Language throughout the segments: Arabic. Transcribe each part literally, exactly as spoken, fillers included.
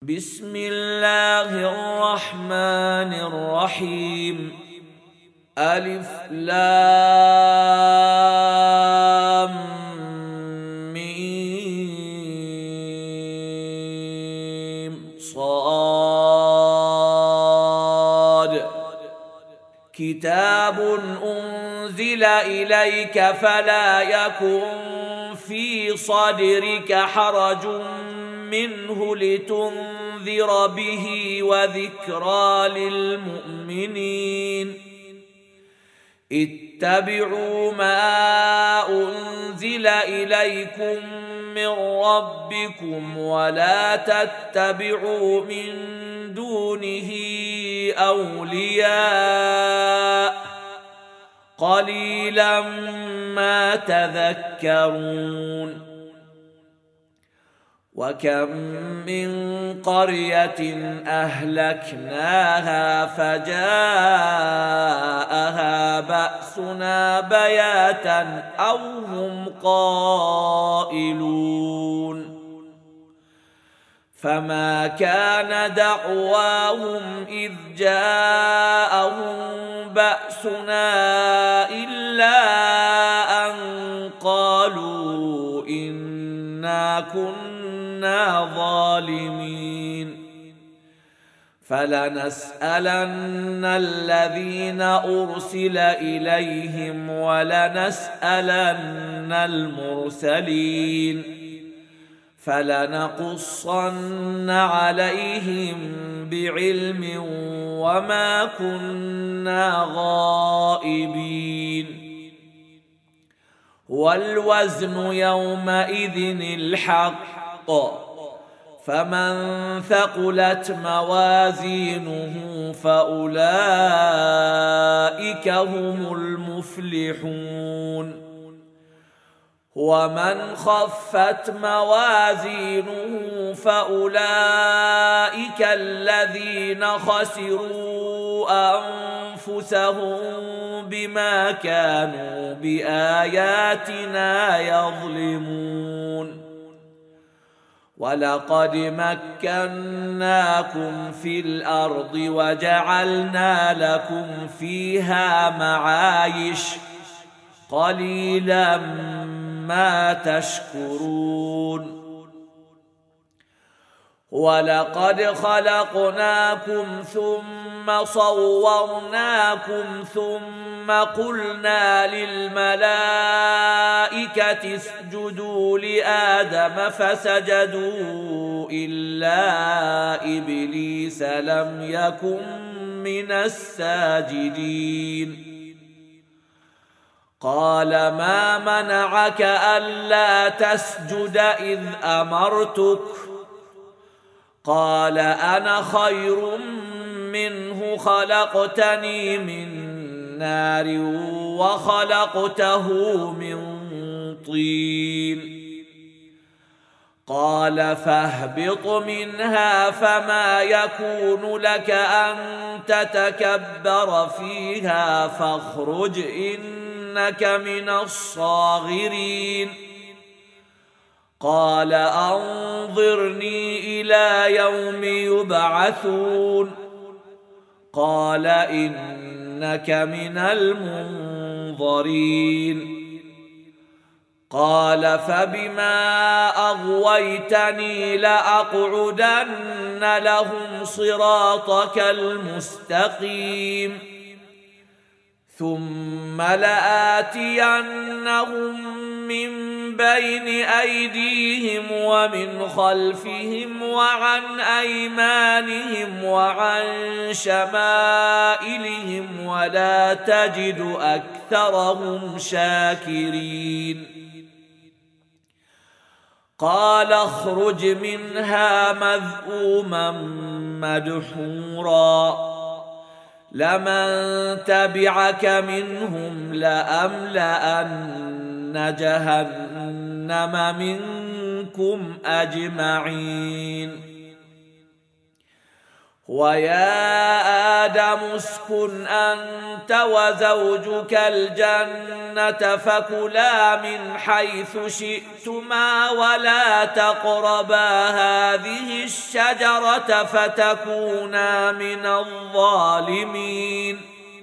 بسم الله الرحمن الرحيم. ألف لام ميم صاد. كتاب أنزل إليك فلا يكن في صدرك حرج منه لتنذر به وذكرى للمؤمنين. اتبعوا ما أنزل إليكم من ربكم ولا تتبعوا من دونه أولياء قليلا ما تذكرون. وكم من قرية أهلكناها فجاءها بأسنا بياتا أو هم قائلون. فما كان دعواهم إذ جاءهم بأسنا إلا أن قالوا إنا كنا ظالمين. فلنسألن الذين أرسل إليهم ولنسألن المرسلين فلنقصن عليهم بعلم وما كنا غائبين. والوزن يومئذ الحق فمن ثقلت موازينه فأولئك هم المفلحون. ومن خفت موازينه فأولئك الذين خسروا أنفسهم بما كانوا بآياتنا يظلمون. ولقد مكناكم في الأرض وجعلنا لكم فيها معايش قليلا ما تشكرون. ولقد خلقناكم ثم صورناكم ثم قلنا للملائكة اسجدوا لآدم فسجدوا إلا إبليس لم يكن من الساجدين. قال ما منعك ألا تسجد إذ أمرتك؟ قال أنا خير منه خلقتني من نار وخلقته من طين. قال فاهبط منها فما يكون لك أن تتكبر فيها فاخرج إنك من الصاغرين. قال أنظرني إلى يوم يبعثون. قال إنك من المنظرين. قال فبما أغويتني لأقعدن لهم صراطك المستقيم ثم لآتينهم من بين أيديهم ومن خلفهم وعن أيمانهم وعن شمائلهم ولا تجد أكثرهم شاكرين. قال اخرج منها مذءوما مدحورا لمن تبعك منهم لأملأن جهنم منكم أجمعين. ويا آدم اسكن أنت وزوجك الجنة فكلا من حيث شئتما ولا تقربا هذه الشجرة فتكونا من الظالمين.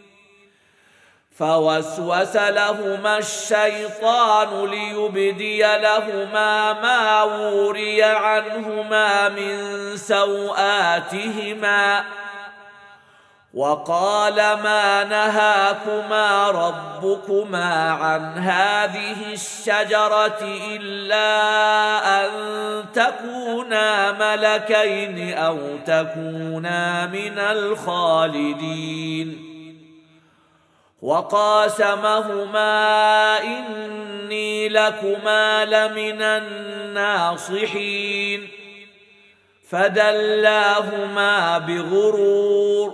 فوسوس لهما الشيطان ليبدي لهما ما وري عنهما من سوآتهما وقال ما نهاكما ربكما عن هذه الشجرة إلا أن تكونا ملكين أو تكونا من الخالدين. وقاسمهما إني لكما لمن الناصحين فدلاهما بغرور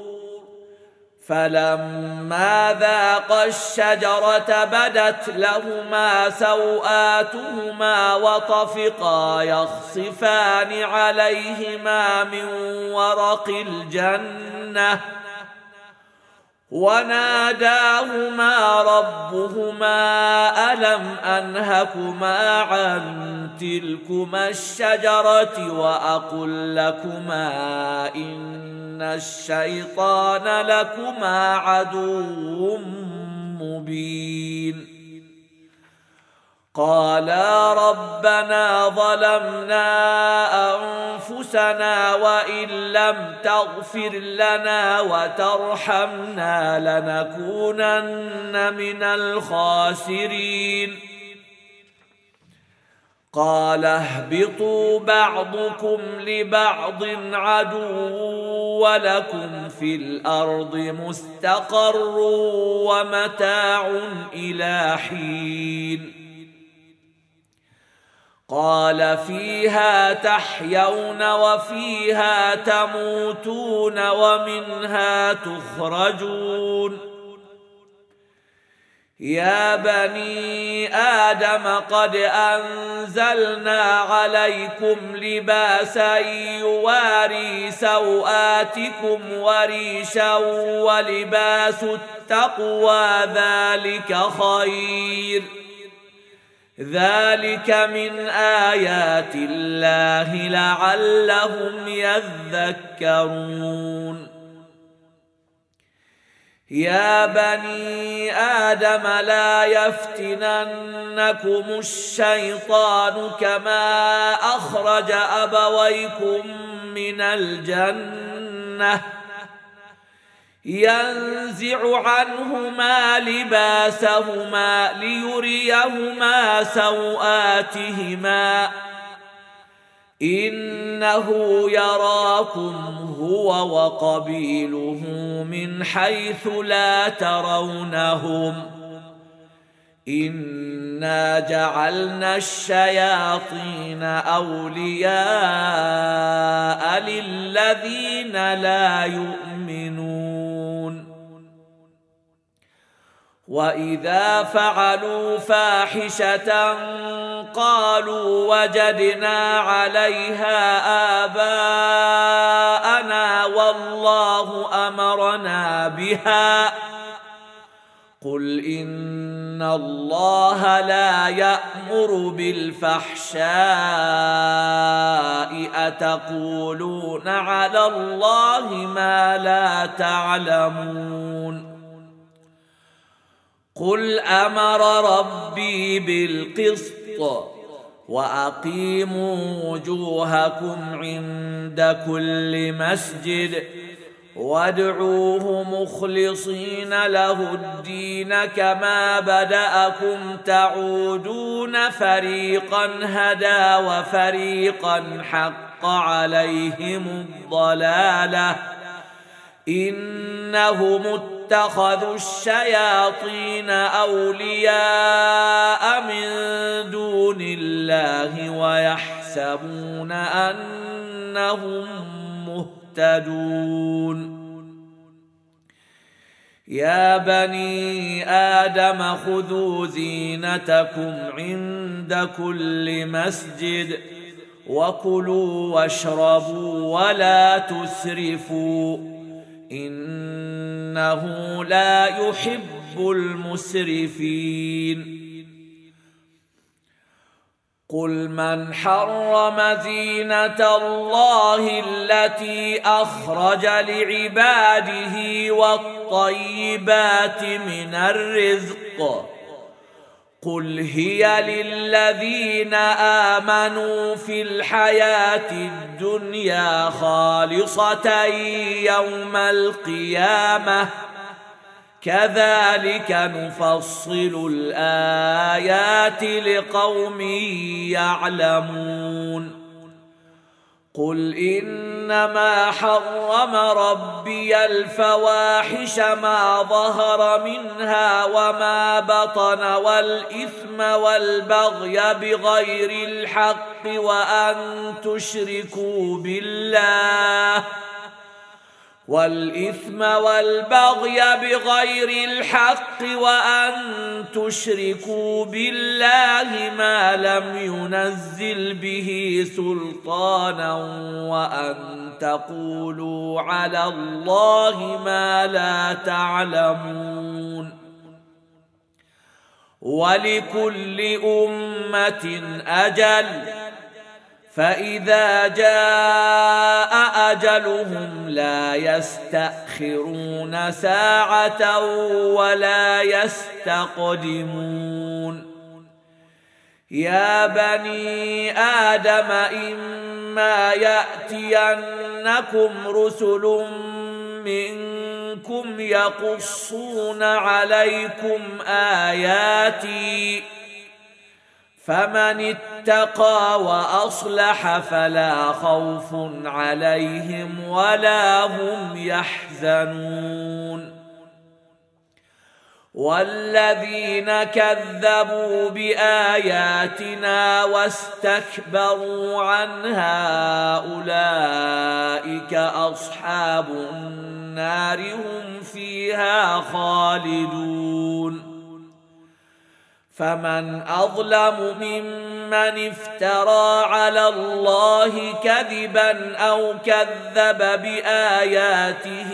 فلما ذاقا الشجرة بدت لهما سوآتهما وطفقا يخصفان عليهما من ورق الجنة وناداهما ربهما ألم أنهكما عن تلكما الشجرة وأقل لكما إن الشيطان لكما عدو مبين. قالا ربنا ظلمنا أنفسنا وإن لم تغفر لنا وترحمنا لنكونن من الخاسرين. قال اهبطوا بعضكم لبعض عدو ولكم في الأرض مستقر ومتاع إلى حين. قال فيها تحيون وفيها تموتون ومنها تخرجون. يا بني آدم قد أنزلنا عليكم لباسا يواري سوآتكم وريشا ولباس التقوى ذلك خير ذلك من آيات الله لعلهم يذكرون. يا بني آدم لا يفتننكم الشيطان كما أخرج أبويكم من الجنة ينزع عنهما لباسهما ليريهما سوآتهما إنه يراكم هو وقبيله من حيث لا ترونهم إنا جعلنا الشياطين أولياء للذين لا يؤمنون. وإذا فعلوا فاحشة قالوا وجدنا عليها آباءنا والله أمرنا بها قل إن الله لا يأمر بالفحشاء أتقولون على الله ما لا تعلمون. قل أمر ربي بالقسط وأقيموا وجوهكم عند كل مسجد وادعوه مخلصين له الدين كما بدأكم تعودون فريقا هدى وفريقا حق عليهم الضلالة إنهم اتخذوا الشياطين أولياء من دون الله ويحسبون أنهم مهتدون. يا بني آدم خذوا زينتكم عند كل مسجد وكلوا واشربوا ولا تسرفوا إنه لا يحب المسرفين قل من حرم زينة الله التي أخرج لعباده والطيبات من الرزق قل هي للذين آمنوا في الحياة الدنيا خالصة يوم القيامة كذلك نفصل الآيات لقوم يعلمون قل إنما حرم ربي الفواحش ما ظهر منها وما بطن والإثم والبغي بغير الحق وأن تشركوا بالله والإثم والبغي بغير الحق وأن تشركوا بالله ما لم ينزل به سلطانا وأن تقولوا على الله ما لا تعلمون ولكل أمة أجل فإذا جاء أجلهم لا يستأخرون ساعة ولا يستقدمون يا بني آدم إما يأتينكم رسل منكم يقصون عليكم آياتي فمن اتقى وأصلح فلا خوف عليهم ولا هم يحزنون والذين كذبوا بآياتنا واستكبروا عنها أولئك أصحاب النار هم فيها خالدون فمن أظلم ممن افترى على الله كذبا أو كذب بآياته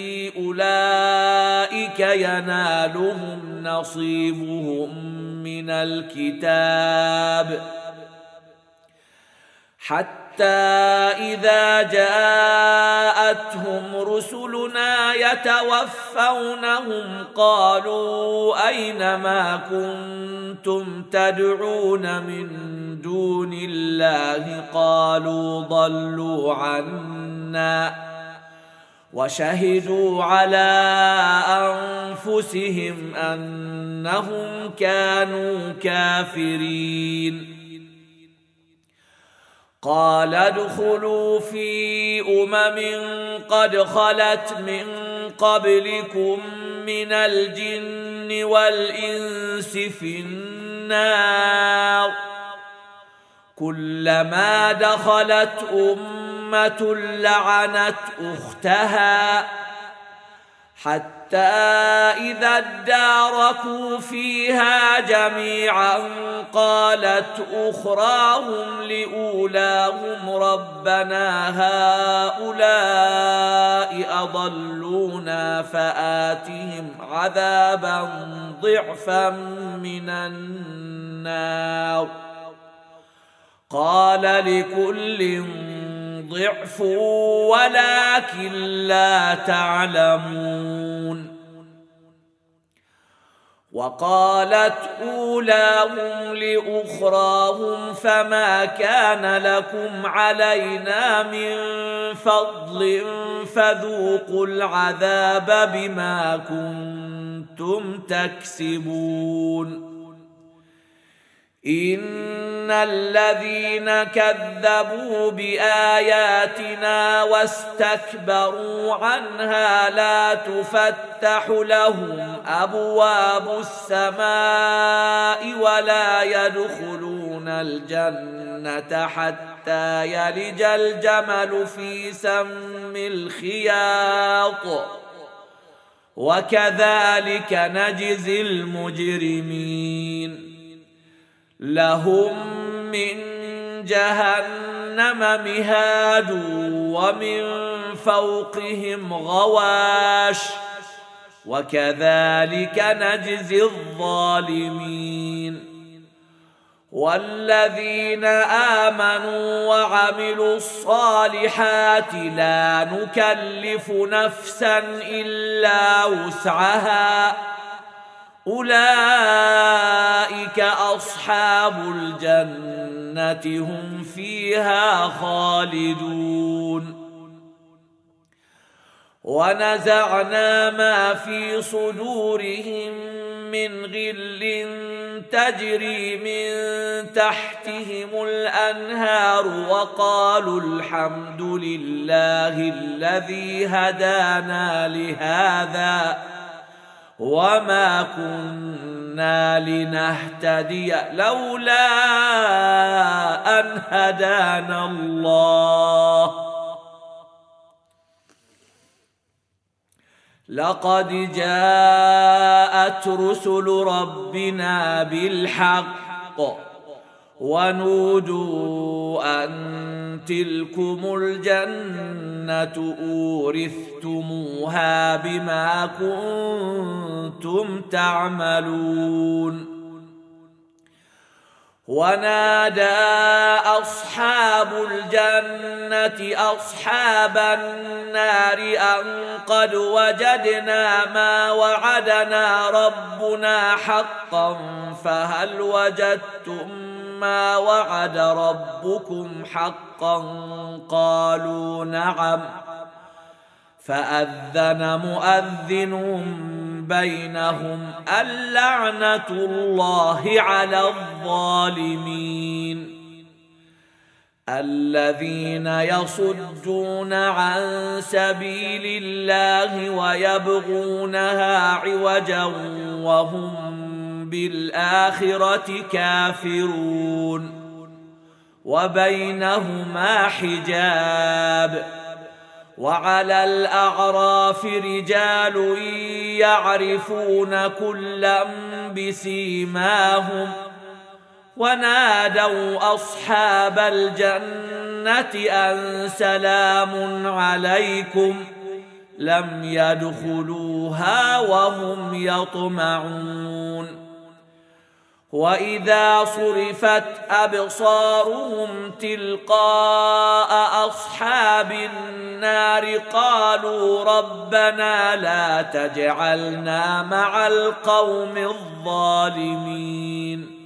أولئك ينالهم نصيبهم من الكتاب حتى إذا جاءتهم رسلنا يتوفونهم قالوا أين ما كنتم تدعون من دون الله قالوا ضلوا عنا وشهدوا على أنفسهم أنهم كانوا كافرين قال ادخلوا في أمم قد خلت من قبلكم من الجن والإنس في النار كلما دخلت أمة لعنت أختها حتى إذا اداركوا فيها جميعا قالت أخراهم لأولاهم ربنا هؤلاء أضلونا فآتهم عذابا ضعفا من النار قال لكل ضعف ولكن لا تعلمون وقالت أولاهم لأخراهم فما كان لكم علينا من فضل فذوقوا العذاب بما كنتم تكسبون إن الذين كذبوا بآياتنا واستكبروا عنها لا تفتح لهم أبواب السماء ولا يدخلون الجنة حتى يلج الجمل في سم الخياط وكذلك نجزي المجرمين لهم من جهنم مهاد ومن فوقهم غواش وكذلك نجزي الظالمين. والذين آمنوا وعملوا الصالحات لا نكلف نفسا إلا وسعها أولئك أصحاب الجنة هم فيها خالدون. ونزعنا ما في صدورهم من غل تجري من تحتهم الأنهار وقالوا الحمد لله الذي هدانا لهذا وما كنا لنهتدي لولا أن هدانا الله لقد جاءت رسل ربنا بالحق ونودوا أن تلكم الجنة أورثتموها بما كنتم تعملون. ونادى أصحاب الجنة أصحاب النار أن قد وجدنا ما وعدنا ربنا حقا فهل وجدتم ما وعد ربكم حقا قالوا نعم فأذن مؤذن بينهم اللعنة الله على الظالمين. الذين يصدون عن سبيل الله ويبغونها عوجا وهم بالآخرة كافرون وبينهما حجاب. وعلى الأعراف رجال يعرفون كلا بسيماهم ونادوا أصحاب الجنة أن سلام عليكم لم يدخلوها وهم يطمعون. وإذا صرفت أبصارهم تلقاء أصحاب النار قالوا ربنا لا تجعلنا مع القوم الظالمين.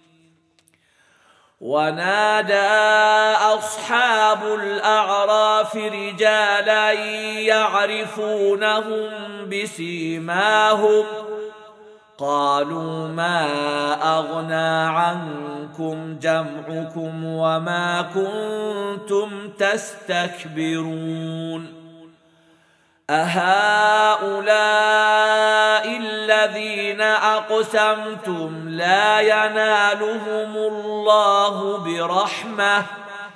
ونادى أصحاب الأعراف رجالا يعرفونهم بسيماهم قالوا ما أغنى عنكم جمعكم وما كنتم تستكبرون أهؤلاء الذين أقسمتم لا ينالهم الله برحمة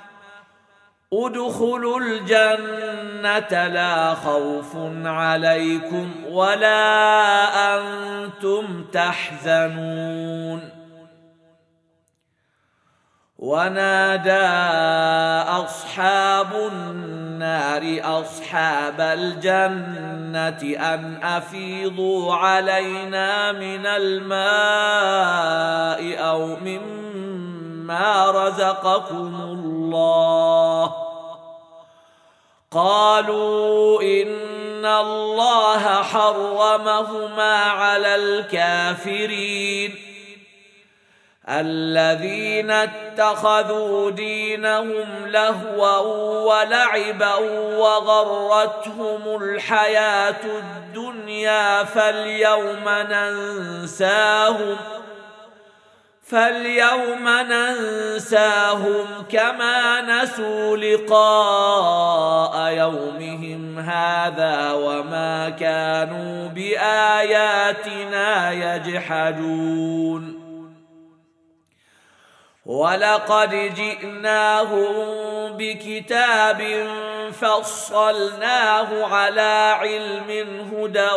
ادخلوا الجنة لا خوف عليكم ولا أنتم تحزنون. ونادى أصحاب النار أصحاب الجنة أن أفيضوا علينا من الماء أو مما رزقكم الله قالوا إن الله حرمهما على الكافرين الذين اتخذوا دينهم لهوا ولعبا وغرتهم الحياة الدنيا فاليوم ننساهم فاليوم ننساهم كما نسوا لقاء يومهم هذا وما كانوا بآياتنا يجحدون. ولقد جئناهم بكتاب فصلناه على علم هدى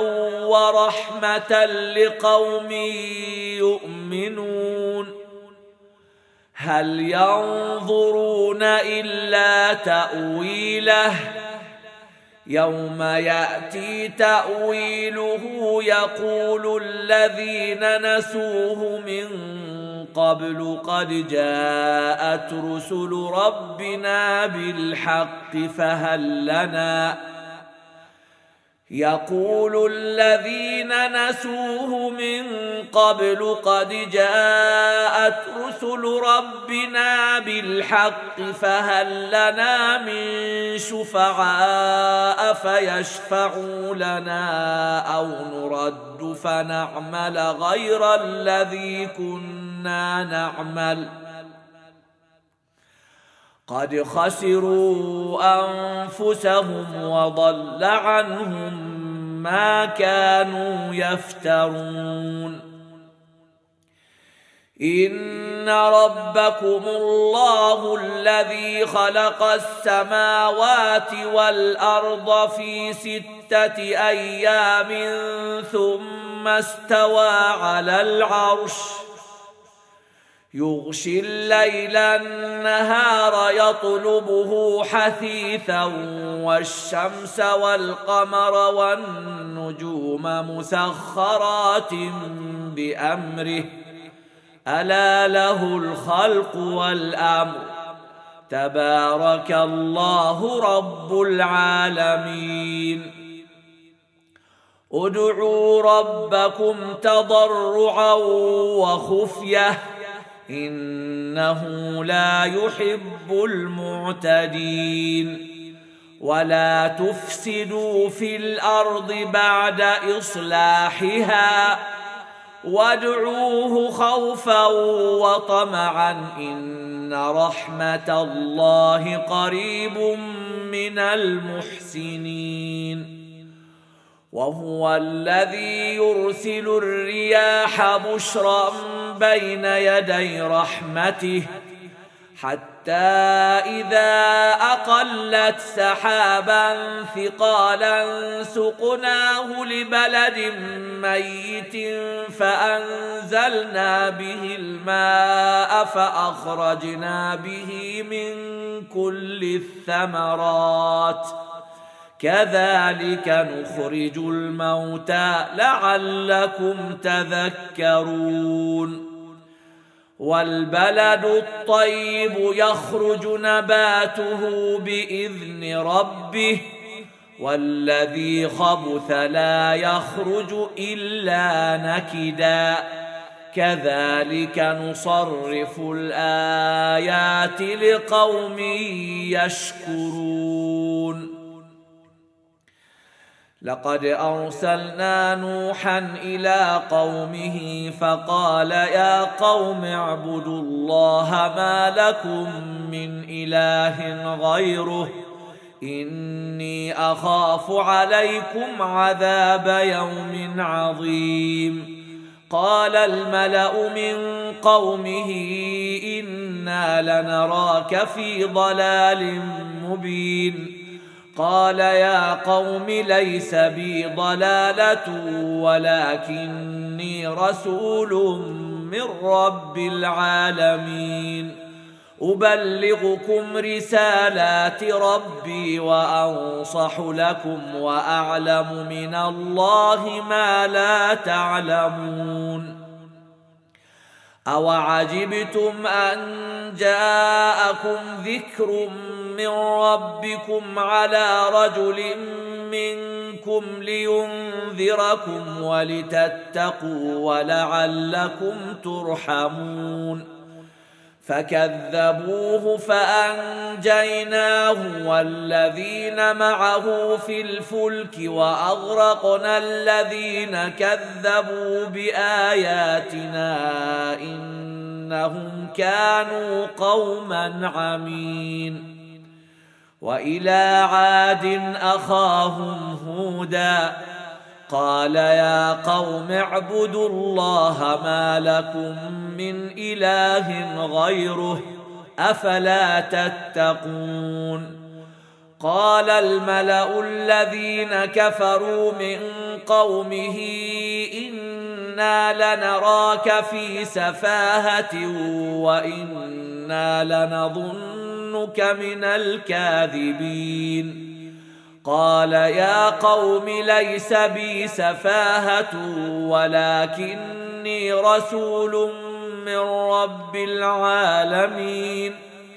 ورحمة لقوم يؤمنون هل ينظرون إلا تأويله يوم يأتي تأويله يقول الذين نسوه من قبل قد جاءت رسل ربنا بالحق فهل لنا يقول الذين نسوه من قبل قد جاءت رسل ربنا بالحق فهل لنا من شفعاء فيشفعوا لنا أو نرد فنعمل غير الذي كنا نعمل قد خسروا أنفسهم وضل عنهم ما كانوا يفترون إن ربكم الله الذي خلق السماوات والأرض في ستة أيام ثم استوى على العرش يغشي الليل النهار يطلبه حثيثا والشمس والقمر والنجوم مسخرات بأمره ألا له الخلق والأمر تبارك الله رب العالمين ادعوا ربكم تضرعا وخفية إنه لا يحب المعتدين ولا تفسدوا في الأرض بعد إصلاحها وادعوه خوفا وطمعا إن رحمة الله قريب من المحسنين وهو الذي يرسل الرياح بشرا بين يدي رحمته حتى إذا أقلت سحابا ثقالا سقناه لبلد ميت فأنزلنا به الماء فأخرجنا به من كل الثمرات كذلك نخرج الموتى لعلكم تذكرون والبلد الطيب يخرج نباته بإذن ربه والذي خبث لا يخرج إلا نكدا كذلك نصرف الآيات لقوم يشكرون لقد أرسلنا نوحا إلى قومه فقال يا قوم اعبدوا الله ما لكم من إله غيره إني أخاف عليكم عذاب يوم عظيم قال الملأ من قومه إنا لنراك في ضلال مبين قال يا قوم ليس بي ضلالة ولكني رسول من رب العالمين أبلغكم رسالات ربي وأنصح لكم وأعلم من الله ما لا تعلمون أوعجبتم أن جاءكم ذكر من ربكم على رجل منكم لينذركم ولتتقوا ولعلكم ترحمون فكذبوه فأنجيناه والذين معه في الفلك وأغرقنا الذين كذبوا بآياتنا إنهم كانوا قوما عمين وإلى عاد أخاهم هودا قال يا قوم اعبدوا الله ما لكم من إله غيره أفلا تتقون قال الملأ الذين كفروا من قومه إن إنا لنراك في سفاهة وإنا لنظنك من الكاذبين قال يا قوم ليس بي سفاهة ولكني رسول من رب العالمين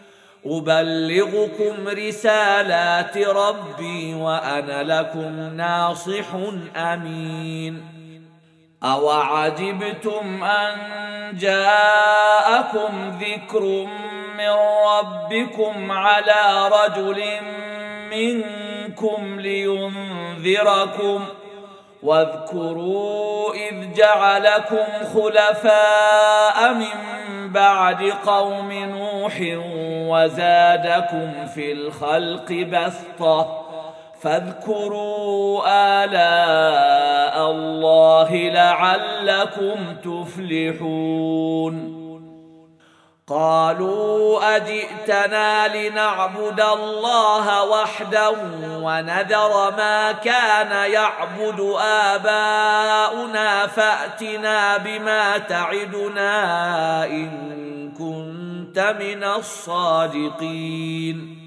أبلغكم رسالات ربي وأنا لكم ناصح أمين أوعجبتم أن جاءكم ذكر من ربكم على رجل منكم لينذركم واذكروا إذ جعلكم خلفاء من بعد قوم نوح وزادكم في الخلق بسطة فاذكروا آلاء الله لعلكم تفلحون قالوا أجئتنا لنعبد الله وحده ونذر ما كان يعبد آباؤنا فأتنا بما تعدنا إن كنت من الصادقين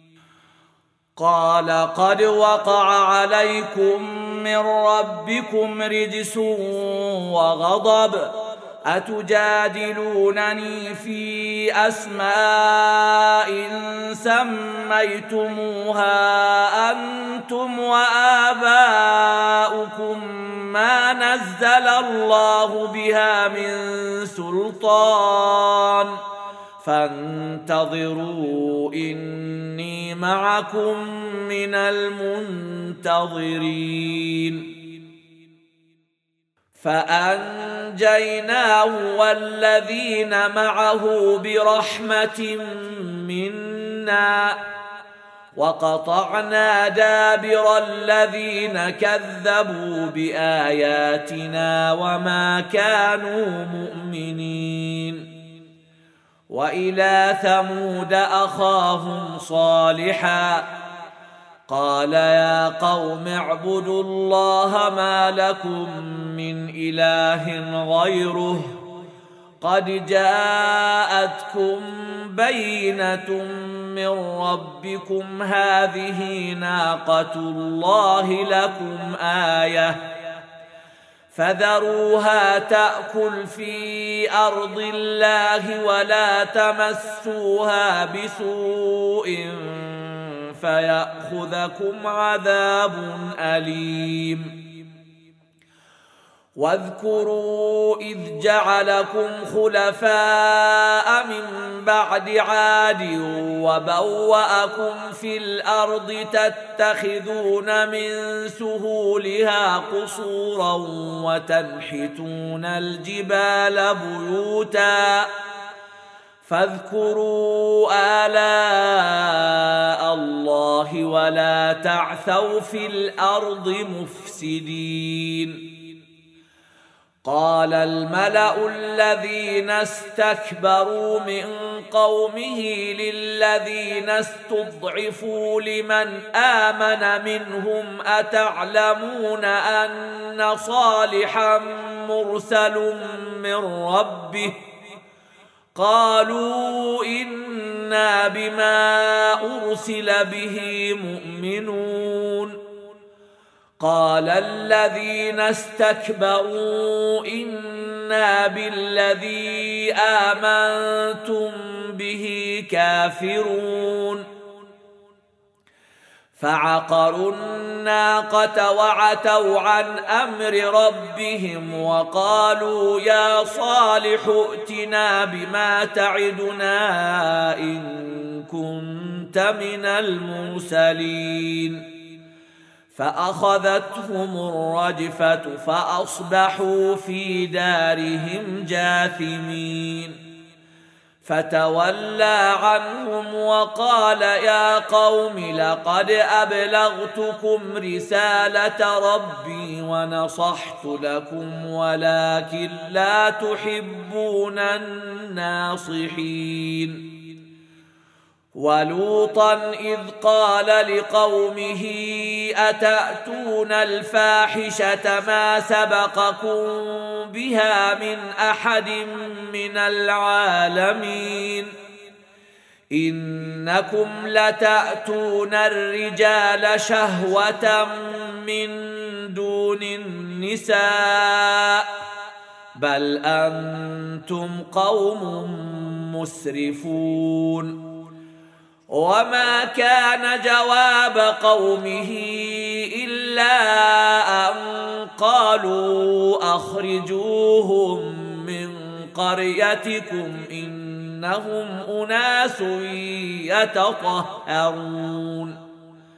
قال قد وقع عليكم من ربكم رجس وغضب أتجادلونني في أسماء سميتموها أنتم وآباؤكم ما نزل الله بها من سلطان فانتظروا إني معكم من المنتظرين فأنجيناه والذين معه برحمة منا وقطعنا دابر الذين كذبوا بآياتنا وما كانوا مؤمنين وإلى ثمود أخاهم صالحا قال يا قوم اعبدوا الله ما لكم من إله غيره قد جاءتكم بينة من ربكم هذه ناقة الله لكم آية فذروها تأكل في أرض الله ولا تمسوها بسوء فيأخذكم عذاب أليم واذكروا إذ جعلكم خلفاء من بعد عاد وبوأكم في الأرض تتخذون من سهولها قصورا وتنحتون الجبال بيوتا فاذكروا آلاء الله ولا تعثوا في الأرض مفسدين قال الملأ الذين استكبروا من قومه للذين استضعفوا لمن آمن منهم أتعلمون أن صالحا مرسل من ربه قالوا إنا بما أرسل به مؤمنون قال الذين استكبروا إنا بالذي آمنتم به كافرون فعقروا الناقة وعتوا عن أمر ربهم وقالوا يا صالح ائتنا بما تعدنا إن كنت من المرسلين فأخذتهم الرجفة فأصبحوا في دارهم جاثمين فتولى عنهم وقال يا قوم لقد أبلغتكم رسالة ربي ونصحت لكم ولكن لا تحبون الناصحين ولوطا إذ قال لقومه أتأتون الفاحشة ما سبقكم بها من أحد من العالمين إنكم لتأتون الرجال شهوة من دون النساء بل أنتم قوم مسرفون. وما كان جواب قومه إلا أن قالوا أخرجوهم من قريتكم إنهم أناس يتطهرون.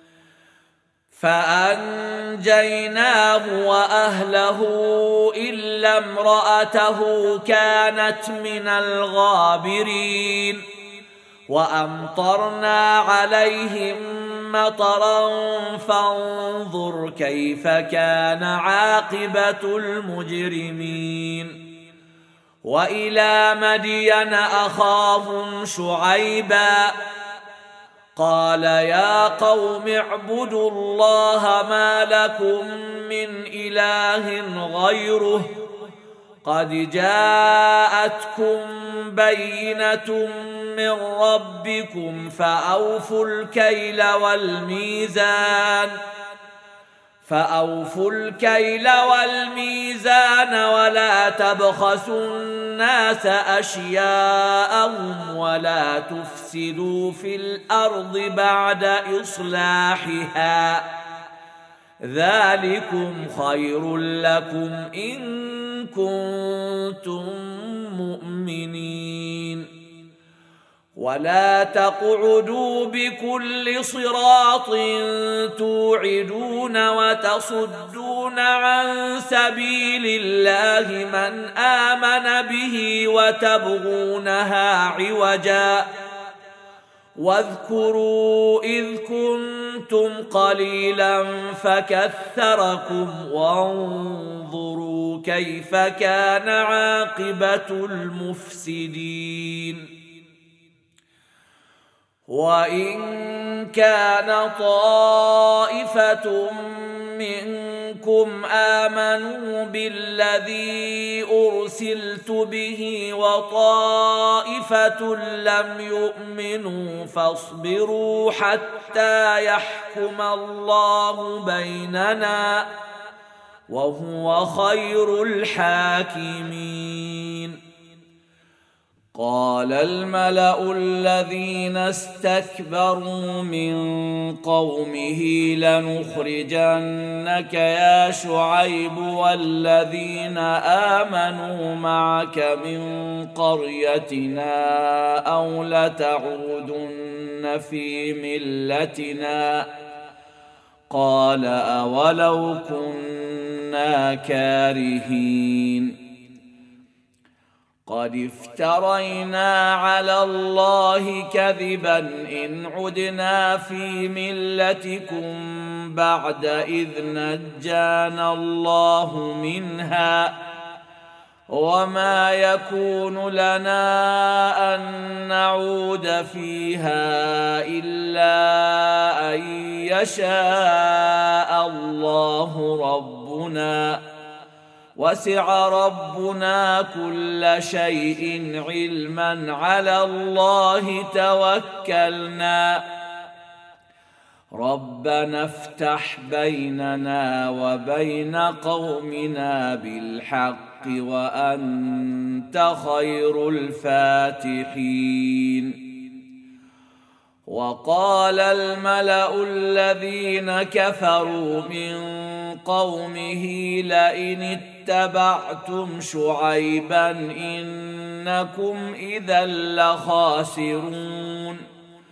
فأنجيناه وأهله إلا امرأته كانت من الغابرين وأمطرنا عليهم مطرا فانظر كيف كان عاقبة المجرمين. وإلى مدين أخاهم شعيبا قال يا قوم اعبدوا الله ما لكم من إله غيره قد جاءتكم بينة من ربكم فأوفوا الكيل والميزان فأوفوا الكيل والميزان ولا تبخسوا الناس أشياءهم ولا تفسدوا في الأرض بعد إصلاحها ذلكم خير لكم إن كنتم مؤمنين. ولا تقعدوا بكل صراط توعدون وتصدون عن سبيل الله من آمن به وتبغونها عوجا واذكروا إذ كنتم قليلا فكثركم وانظروا كيف كان عاقبة المفسدين. وإن كان طائفة منكم آمنوا بالذي أرسلت به وطائفة لم يؤمنوا فاصبروا حتى يحكم الله بيننا وهو خير الحاكمين. قال الملأ الذين استكبروا من قومه لنخرجنك يا شعيب والذين آمنوا معك من قريتنا أو لتعودن في ملتنا قال أولو كنا كارهين. قد افترينا على الله كذبا إن عدنا في ملتكم بعد إذ نجانا الله منها وما يكون لنا أن نعود فيها إلا أن يشاء الله ربنا وسع ربنا كل شيء علما على الله توكلنا ربنا افتح بيننا وبين قومنا بالحق وأنت خير الفاتحين. وقال الملأ الذين كفروا من قومه لئن اتبعتم شعيبا إنكم إذا لخاسرون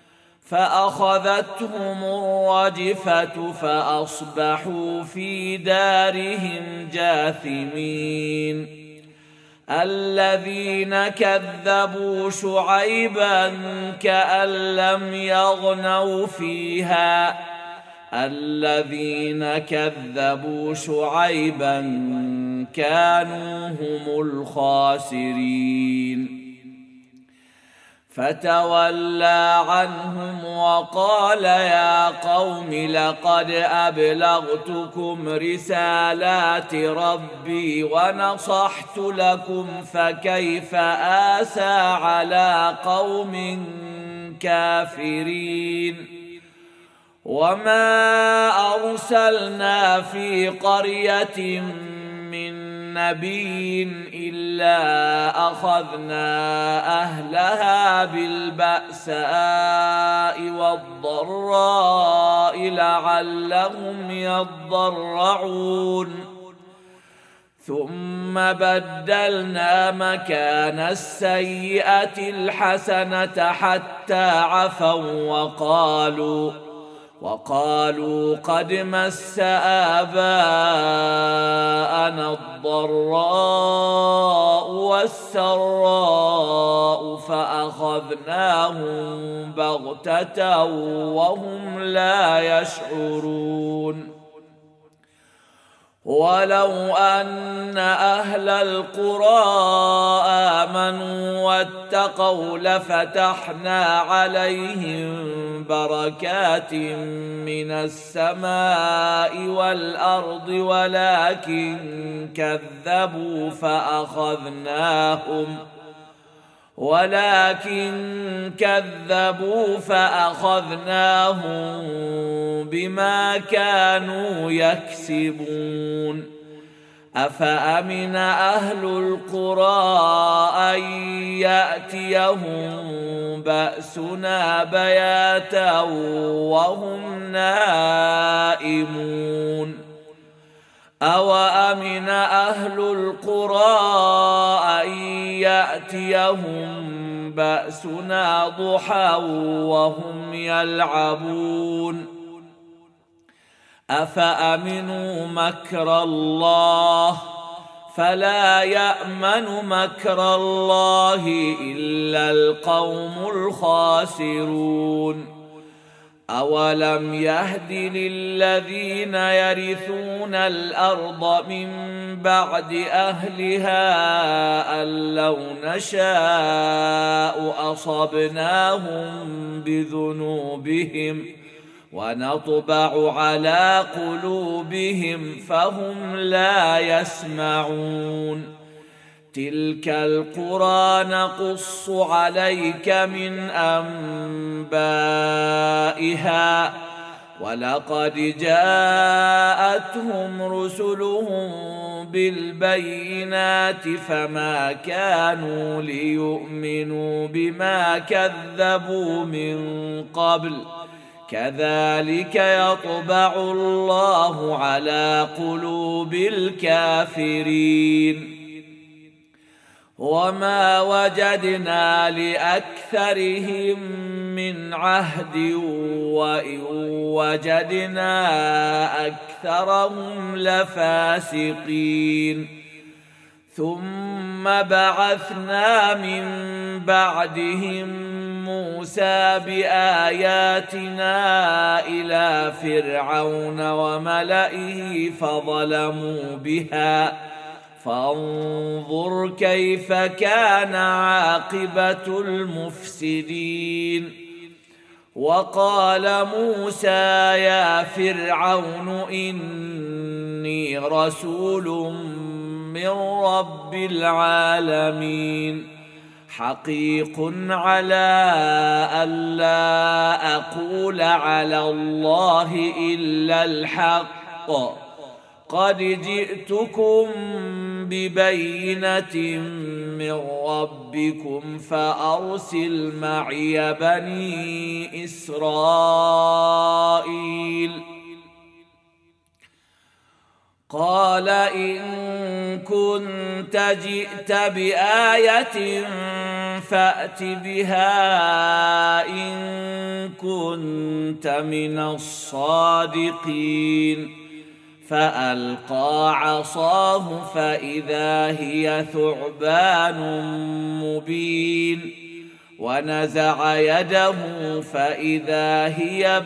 فأخذتهم الرجفة فأصبحوا في دارهم جاثمين. الذين كذبوا شعيبا كأن لم يغنوا فيها الذين كذبوا شعيبا كانوا هم الخاسرين. فتولى عنهم وقال يا قوم لقد أبلغتكم رسالات ربي ونصحت لكم فكيف آسى على قوم كافرين وما أرسلنا في قرية من نبي إلا أخذنا أهلها بالبأساء والضراء لعلهم يضرعون ثم بدلنا مكان السيئة الحسنة حتى عفوا وقالوا وقالوا قد مس آباءنا الضراء والسراء فأخذناهم بغتة وهم لا يشعرون ولو أن أهل القرى آمنوا واتقوا لفتحنا عليهم بركات من السماء والأرض ولكن كذبوا فأخذناهم ولكن كذبوا فأخذناهم بما كانوا يكسبون أفأمن أهل القرى أن يأتيهم بأسنا بياتا وهم نائمون أوأمن أهل القرى أن يأتيهم بأسنا ضحى وهم يلعبون أفأمنوا مكر الله فلا يأمن مكر الله إلا القوم الخاسرون أولم يهد للذين يرثون الأرض من بعد أهلها أن لو نشاء أصبناهم بذنوبهم ونطبع على قلوبهم فهم لا يسمعون تلك القرى نقص عليك من أنبائها ولقد جاءتهم رسلهم بالبينات فما كانوا ليؤمنوا بما كذبوا من قبل كذلك يطبع الله على قلوب الكافرين وما وجدنا لأكثرهم من عهد وإن وجدنا أكثرهم لفاسقين ثم بعثنا من بعدهم موسى بآياتنا إلى فرعون وملئه فظلموا بها فانظر كيف كان عاقبة المفسدين وقال موسى يا فرعون إني رسول من رب العالمين حقيق على ألا أقول على الله إلا الحق قد جئتكم ببينة من ربكم فأرسل معي بني إسرائيل قال إن كنت جئت بآية فأت بها إن كنت من الصادقين فألقى عصاه فإذا هي ثعبان مبين ونزع يده فإذا هي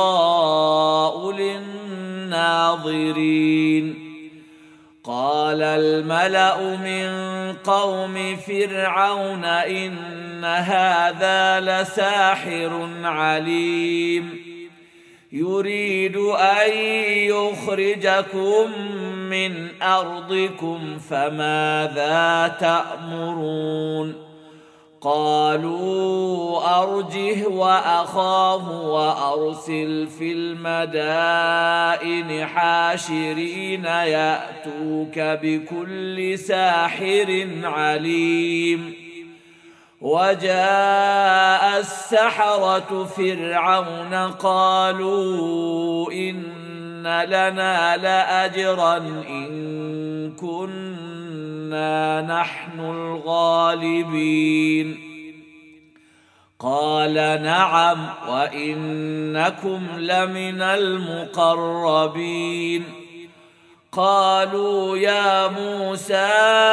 بيضاء للناظرين قال الملأ من قوم فرعون إن هذا لساحر عليم يريد أن يخرجكم من أرضكم فماذا تأمرون قالوا أرجه وأخاه وأرسل في المدائن حاشرين يأتوك بكل ساحر عليم وجاء السحرة فرعون قالوا إن لنا لأجرا إن كنا نحن الغالبين قال نعم وإنكم لمن المقربين قالوا يا موسى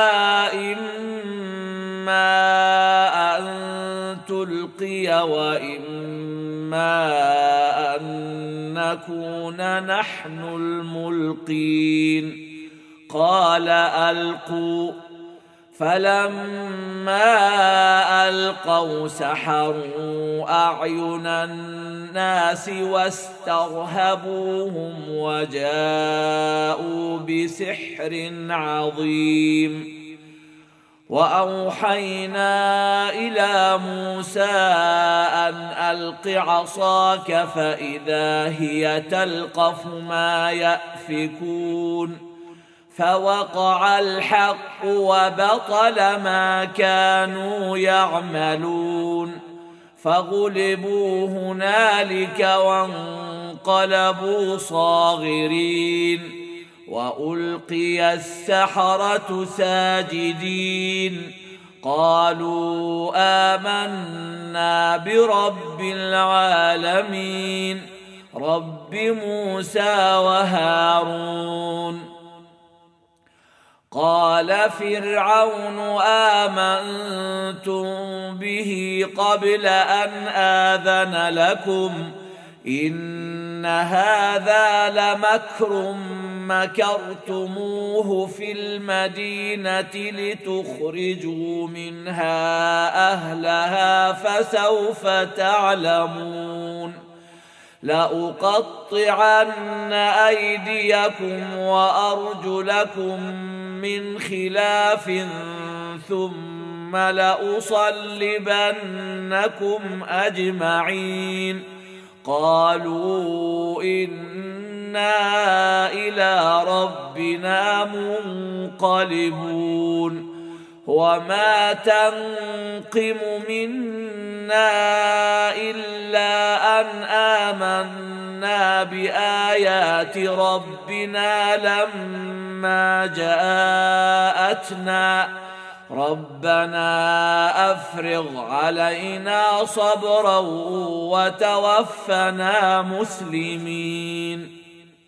إما أن تلقي وإما أن نكون نحن الملقين قال ألقوا فلما ألقوا سحروا أعين الناس واسترهبوهم وجاءوا بسحر عظيم وأوحينا إلى موسى أن ألق عصاك فإذا هي تلقف ما يأفكون فوقع الحق وبطل ما كانوا يعملون فغلبوا هنالك وانقلبوا صاغرين وألقي السحرة ساجدين قالوا آمنا برب العالمين رب موسى وهارون قال فرعون آمنتم به قبل أن آذن لكم إن هذا لمكر مكرتموه في المدينة لتخرجوا منها أهلها فسوف تعلمون لأقطعن أيديكم وأرجلكم من خلاف ثم لأصلبنكم أجمعين قالوا إنا إلى ربنا منقلبون وما تنقم منا إلا أن آمنا بآيات ربنا لما جاءتنا ربنا أفرغ علينا صبرا وتوفنا مسلمين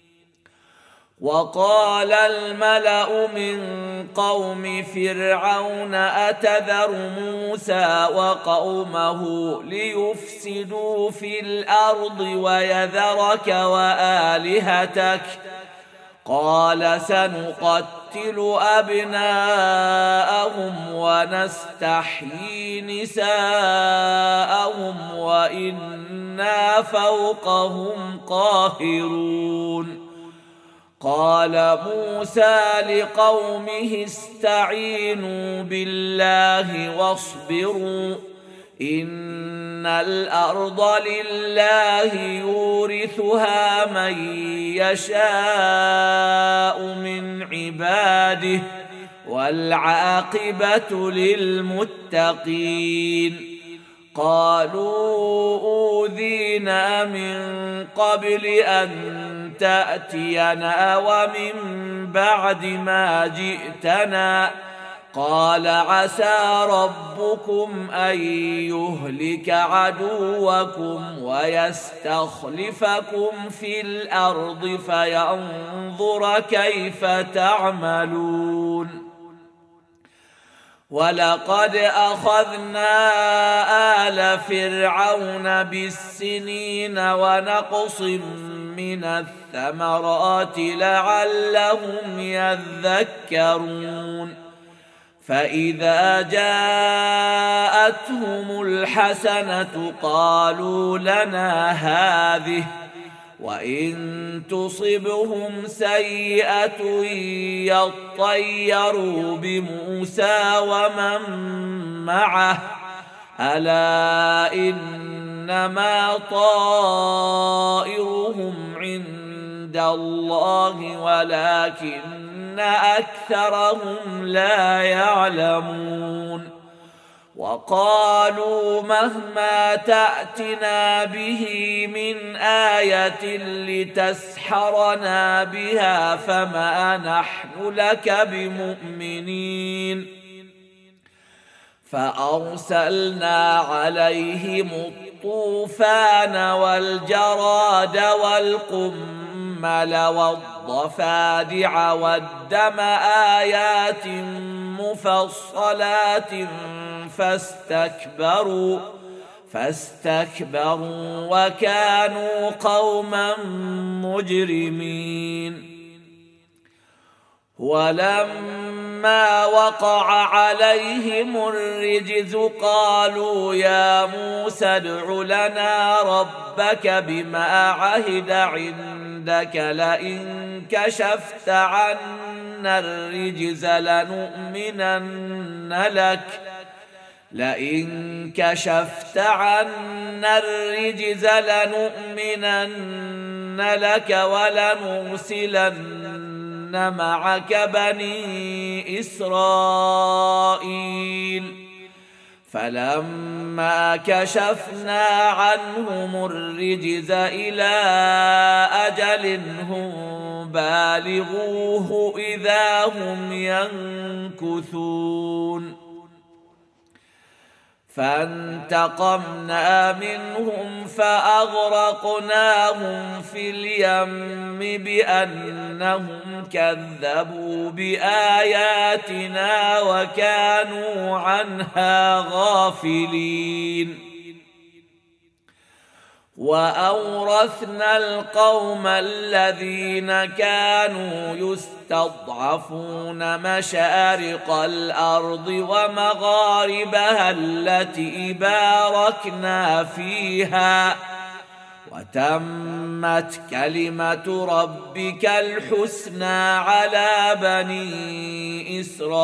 وقال الملأ من قوم فرعون أتذر موسى وقومه ليفسدوا في الأرض ويذرك وآلهتك قال سنقتل أبناءهم ونستحيي نساءهم وإنا فوقهم قاهرون قال موسى لقومه استعينوا بالله واصبروا إن الأرض لله يورثها من يشاء من عباده والعاقبة للمتقين قالوا أوذينا من قبل أن تأتينا ومن بعد ما جئتنا قال عسى ربكم أن يهلك عدوكم ويستخلفكم في الأرض فينظر كيف تعملون ولقد أخذنا آل فرعون بالسنين ونقص من الثمرات لعلهم يذكرون فإذا جاءتهم الحسنة قالوا لنا هذه وإن تصبهم سيئة يطيروا بموسى ومن معه ألا إنما طائرهم عند الله ولكن أكثرهم لا يعلمون وقالوا مهما تأتنا به من آية لتسحرنا بها فما نحن لك بمؤمنين فأرسلنا عليهم الطوفان والجراد والقمل والضفادع والدم آيات مفصلات فاستكبروا فاستكبروا وكانوا قوما مجرمين ولما وقع عليهم الرجز قالوا يا موسى ادع لنا ربك بما عهد عندك لئن كشفت عنا الرجز لنؤمنن لك لئن كشفت عنا الرجز لنؤمنن لك ولنرسلن معك بني إسرائيل فلما كشفنا عنهم الرجز إلى أجل هم بالغوه إذا هم ينكثون فانتقمنا منهم فأغرقناهم في اليم بأنهم كذبوا بآياتنا وكانوا عنها غافلين وأورثنا القوم الذين كانوا يستضعفون مشارق الأرض ومغاربها التي باركنا فيها وتمت كلمة ربك الحسنى على بني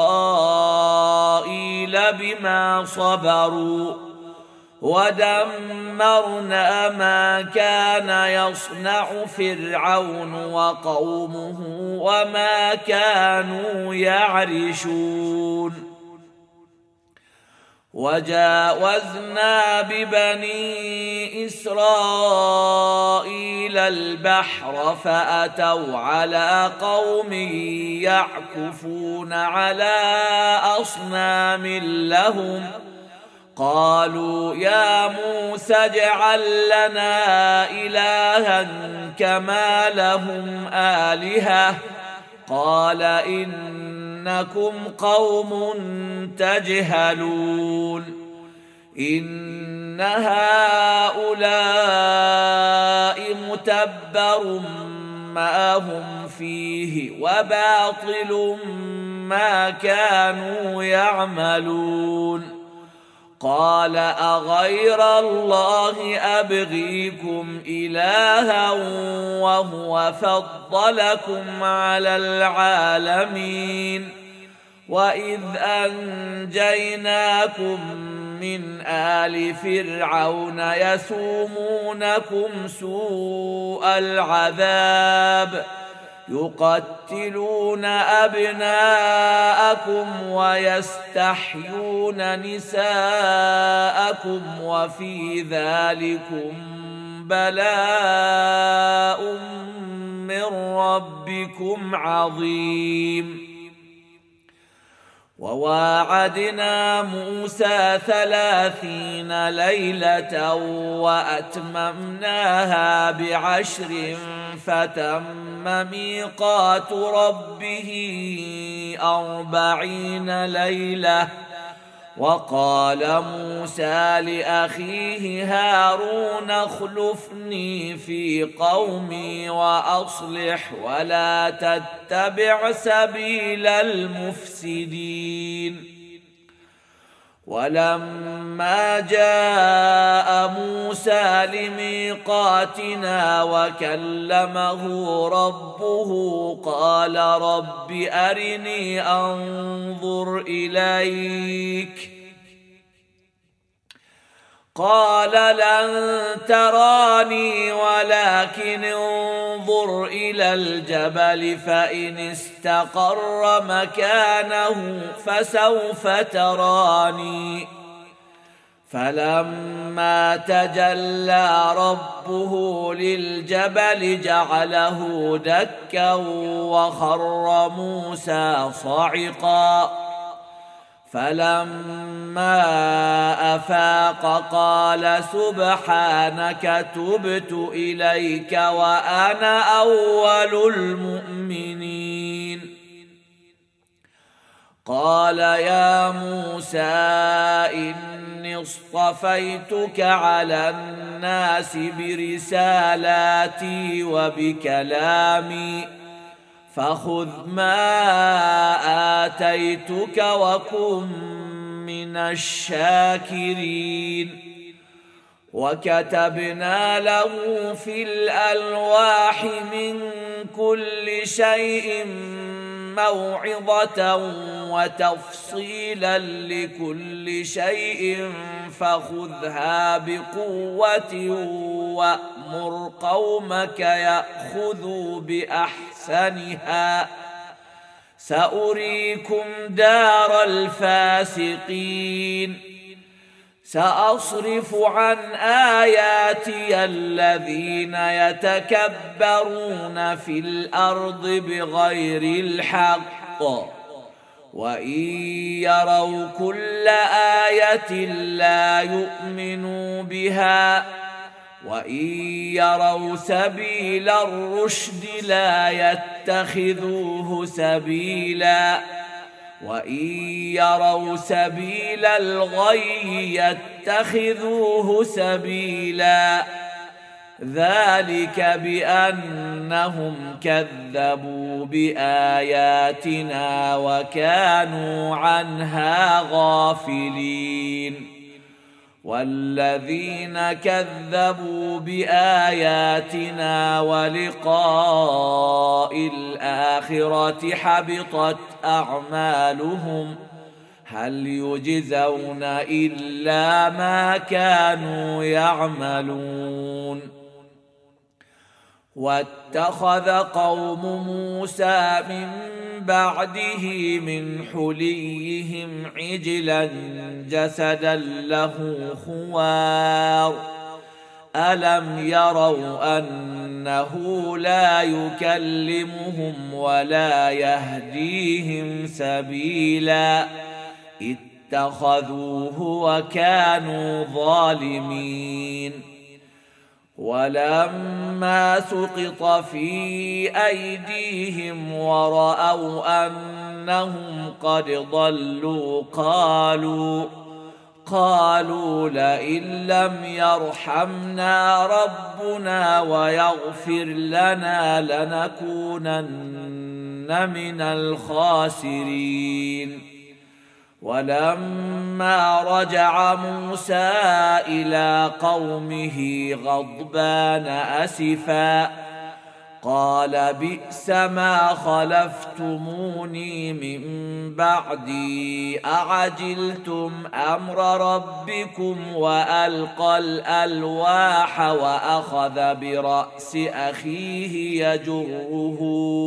إسرائيل بما صبروا ودمرنا ما كان يصنع فرعون وقومه وما كانوا يعرشون وجاوزنا ببني إسرائيل البحر فأتوا على قوم يعكفون على أصنام لهم قالوا يا موسى اجعل لنا إلها كما لهم آلهة قال إنكم قوم تجهلون إن هؤلاء متبر ما هم فيه وباطل ما كانوا يعملون قال أغير الله أبغيكم إلها وهو فضلكم على العالمين وإذ أنجيناكم من آل فرعون يسومونكم سوء العذاب يقتلون أبناءكم ويستحيون نساءكم وفي ذلكم بلاء من ربكم عظيم وواعدنا موسى ثلاثين ليلة وأتممناها بعشر فتم ميقات ربه أربعين ليلة وقال موسى لأخيه هارون اخلفني في قومي وأصلح ولا تتبع سبيل المفسدين. ولما جاء موسى لميقاتنا وكلمه ربه قال رب أرني أنظر إليك قال لن تراني ولكن انظر إلى الجبل فإن استقر مكانه فسوف تراني. فلما تجلى ربه للجبل جعله دكا وخر موسى صعقا. فلما أفاق قال سبحانك تبت إليك وأنا أول المؤمنين. قال يا موسى إني اصطفيتك على الناس برسالاتي وبكلامي فخذ ما آتيتك وكن من الشاكرين. وكتبنا له في الألواح من كل شيء موعظة وتفصيلا لكل شيء فخذها بقوة وأمر قومك يأخذوا بأحسنها سأريكم دار الفاسقين. سأصرف عن آياتي الذين يتكبرون في الأرض بغير الحق وإن يروا كل آية لا يؤمنوا بها وإن يروا سبيل الرشد لا يتخذوه سبيلا وإن يروا سبيل الغي يتخذوه سبيلا. ذلك بأنهم كذبوا بآياتنا وكانوا عنها غافلين. والذين كذبوا بآياتنا ولقاء الآخرة حبطت أعمالهم هل يجزون إلا ما كانوا يعملون. واتخذ قوم موسى من بعده من حليهم عجلا جسدا له خوار ألم يروا أنه لا يكلمهم ولا يهديهم سبيلا اتخذوه وكانوا ظالمين. ولما سقط في أيديهم ورأوا أنهم قد ضلوا قالوا قالوا لئن لم يرحمنا ربنا ويغفر لنا لنكونن من الخاسرين. ولما رجع موسى إلى قومه غضبان أسفا قال بئس ما خلفتموني من بعدي أعجلتم أمر ربكم وألقى الألواح وأخذ برأس أخيه يجره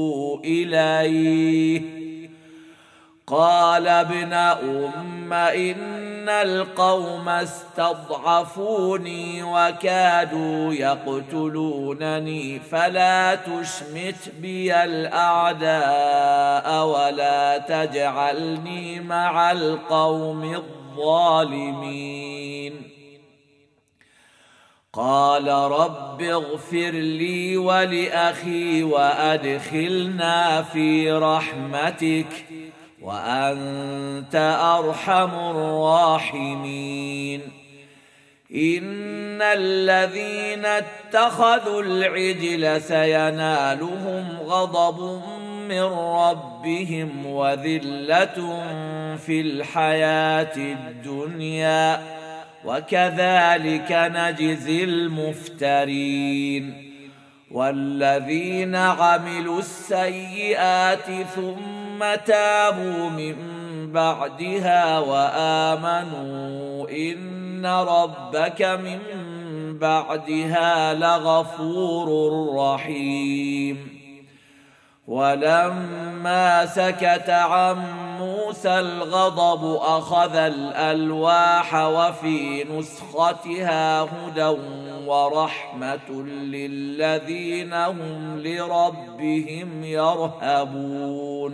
إليه قال ابن أم إن القوم استضعفوني وكادوا يقتلونني فلا تشمت بي الأعداء ولا تجعلني مع القوم الظالمين. قال رب اغفر لي ولأخي وأدخلنا في رحمتك وأنت أرحم الراحمين إن الذين اتخذوا العجل سينالهم غضب من ربهم وذلة في الحياة الدنيا وكذلك نجزي المفترين والذين عملوا السيئات ثم تابوا من بعدها وآمنوا إن ربك من بعدها لغفور رحيم ولما سكت عن موسى الغضب أخذ الألواح وفي نسختها هدى ورحمة للذين هم لربهم يرهبون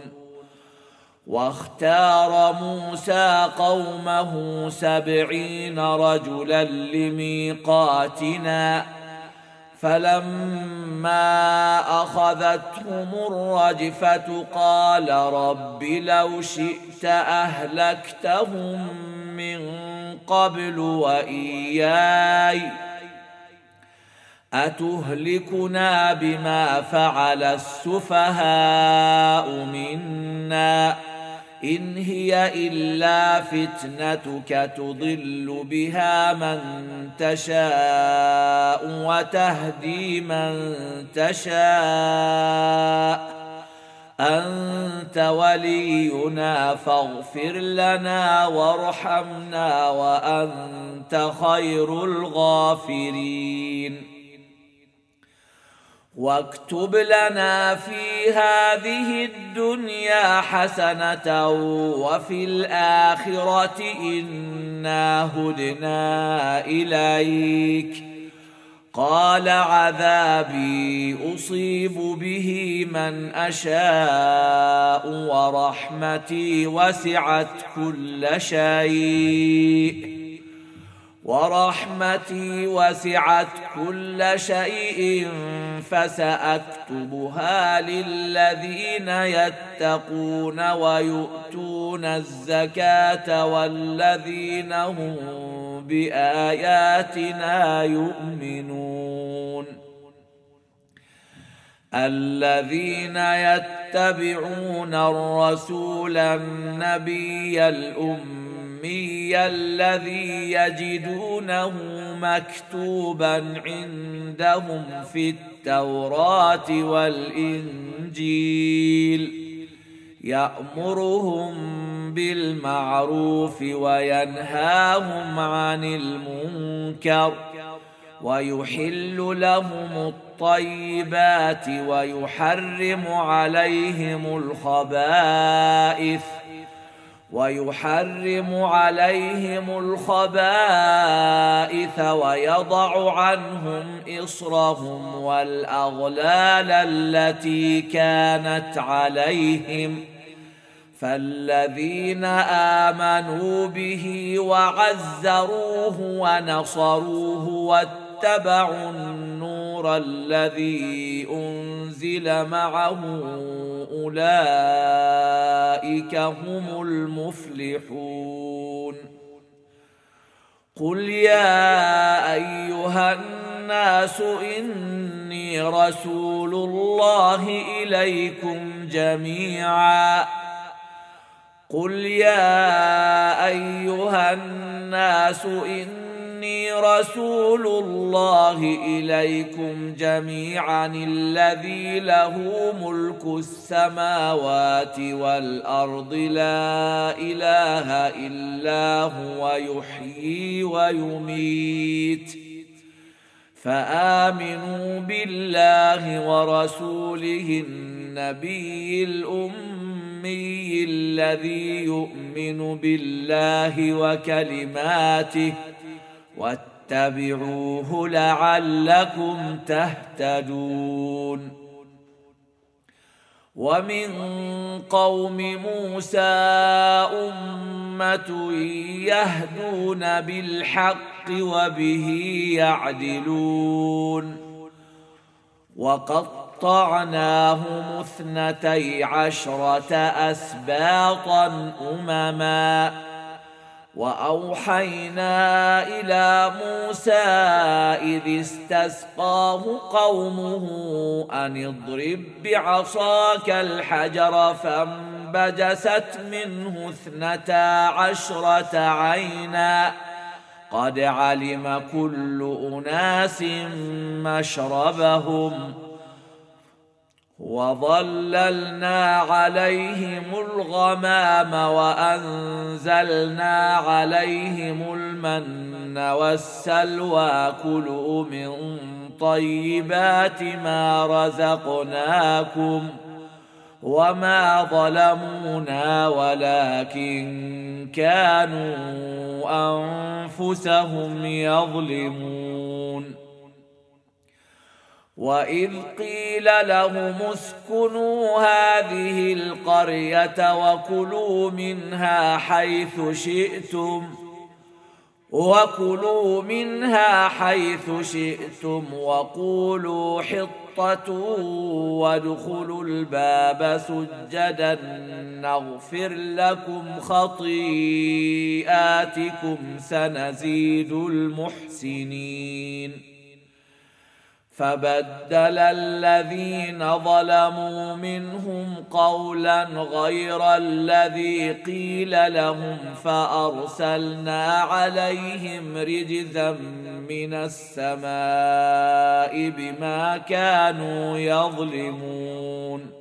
واختار موسى قومه سبعين رجلا لميقاتنا فلما أخذتهم الرجفة قال رب لو شئت أهلكتهم من قبل وإياي أتهلكنا بما فعل السفهاء منا إن هي إلا فتنتك تضل بها من تشاء وتهدي من تشاء أنت ولينا فاغفر لنا وارحمنا وأنت خير الغافرين واكتب لنا في هذه الدنيا حسنة وفي الآخرة إنا هدنا إليك قال عذابي أصيب به من أشاء ورحمتي وسعت كل شيء ورحمتي وسعت كل شيء فسأكتبها للذين يتقون ويؤتون الزكاة والذين هم بآياتنا يؤمنون الذين يتبعون الرسول النبي الأمي الذي يجدونه مكتوبا عندهم في التوراة والإنجيل يأمرهم بالمعروف وينهاهم عن المنكر ويحل لهم الطيبات ويحرم عليهم الخبائث ويحرم عليهم الخبائث ويضع عنهم إصرهم والأغلال التي كانت عليهم فالذين آمنوا به وعزروه ونصروه واتبعوا النور الذي أنزل معه أولئك هم المفلحون قل يا أيها الناس إني رسول الله إليكم جميعا قل يا أيها الناس إني رسول الله إليكم جميعا الذي له ملك السماوات والأرض لا إله إلا هو يحيي ويميت فآمنوا بالله ورسوله النبي الأمي الذي يؤمن بالله وكلماته واتبعوه لعلكم تهتدون ومن قوم موسى أمة يهدون بالحق وبه يعدلون وقد وقطعناهم اثنتي عشرة أسباطا أمما وأوحينا إلى موسى إذ استسقاه قومه أن اضرب بعصاك الحجر فانبجست منه اثنتا عشرة عينا قد علم كل أناس مشربهم وظللنا عليهم الغمام وأنزلنا عليهم المن والسلوى كلوا من طيبات ما رزقناكم وما ظلمونا ولكن كانوا أنفسهم يظلمون وإذ قيل لهم اسكنوا هذه القرية وكلوا منها حيث شئتم وكلوا منها حيث شئتم وقولوا حطة وادخلوا الباب سجدا نغفر لكم خطيئاتكم سنزيد المحسنين فبدل الذين ظلموا منهم قولا غير الذي قيل لهم فأرسلنا عليهم رجزا من السماء بما كانوا يظلمون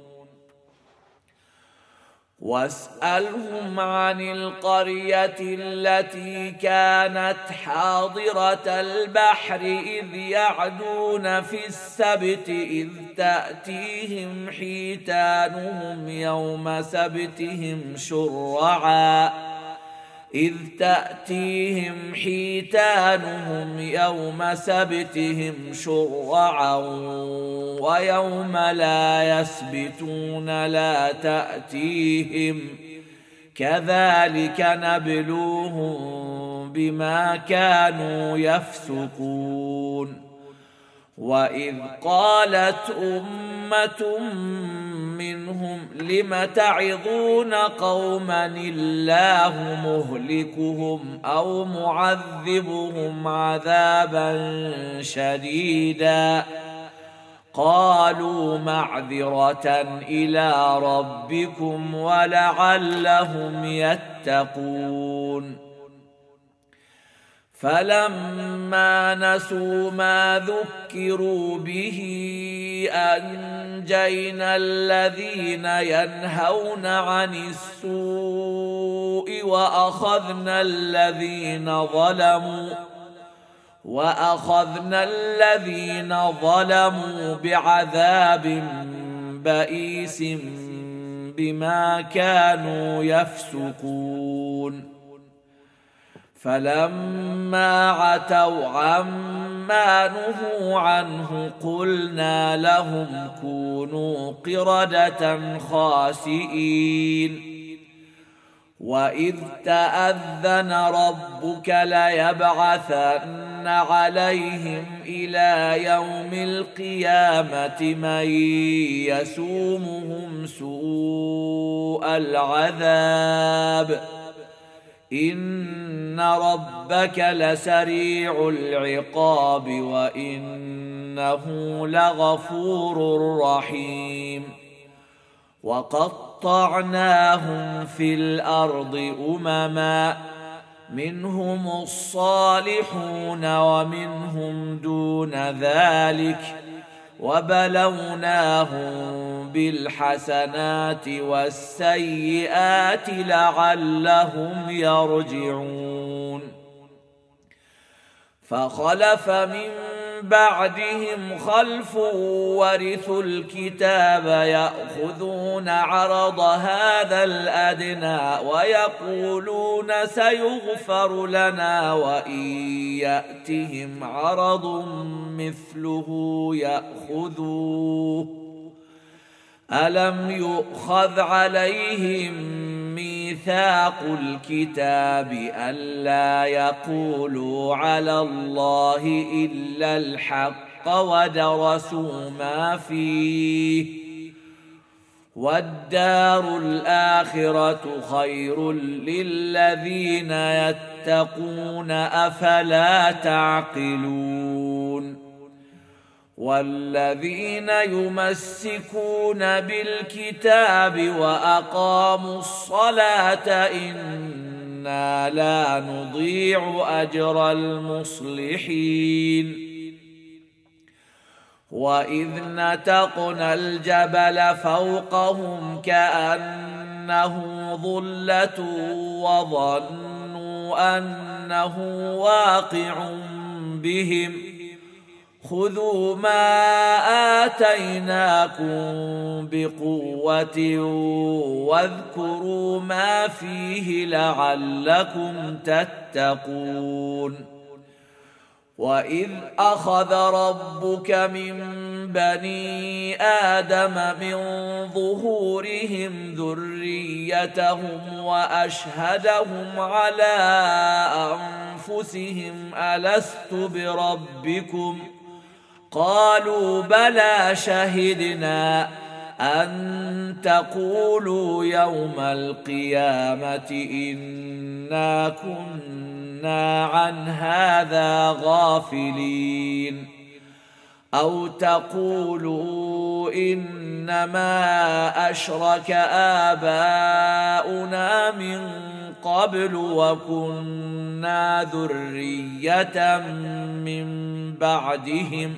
واسألهم عن القرية التي كانت حاضرة البحر إذ يعدون في السبت إذ تأتيهم حيتانهم يوم سبتهم شرعا إذ تأتيهم حيتانهم يوم سبتهم شرعا ويوم لا يسبتون لا تأتيهم كذلك نبلوهم بما كانوا يفسقون وإذ قالت أمة منهم لم تعظون قوما الله مهلكهم أو معذبهم عذابا شديدا قالوا معذرة إلى ربكم ولعلهم يتقون فلما نسوا ما ذكروا به أنجينا الذين ينهون عن السوء وأخذنا الذين ظلموا وأخذنا الذين ظلموا بعذاب بئيس بما كانوا يفسقون فلما عتوا عما نهوا عنه قلنا لهم كونوا قردة خاسئين وإذ تأذن ربك ليبعثن عليهم إلى يوم القيامة من يسومهم سوء العذاب إن ربك لسريع العقاب وإنه لغفور رحيم وقطعناهم في الأرض أمما منهم الصالحون ومنهم دون ذلك وبلوناهم بالحسنات والسيئات لعلهم يرجعون فخلف من بعدهم خلف ورثوا الكتاب يأخذون عرض هذا الأدنى ويقولون سيغفر لنا وإن يأتهم عرض مثله يأخذوه ألم يؤخذ عليهم ميثاق الكتاب ألا يقولوا على الله إلا الحق ودرسوا ما فيه، والدار الآخرة خير للذين يتقون أفلا تعقلون. والذين يمسكون بالكتاب وأقاموا الصلاة إنا لا نضيع أجر المصلحين. وإذ نتقنا الجبل فوقهم كأنه ظلة وظنوا أنه واقع بهم خذوا ما آتيناكم بقوة واذكروا ما فيه لعلكم تتقون. وإذ أخذ ربك من بني آدم من ظهورهم ذريتهم وأشهدهم على أنفسهم ألست بربكم قالوا بلى شهدنا أن تقولوا يوم القيامة إنا كنا عن هذا غافلين أو تقولوا إنما أشرك آباؤنا من قبل وكنا ذرية من بعدهم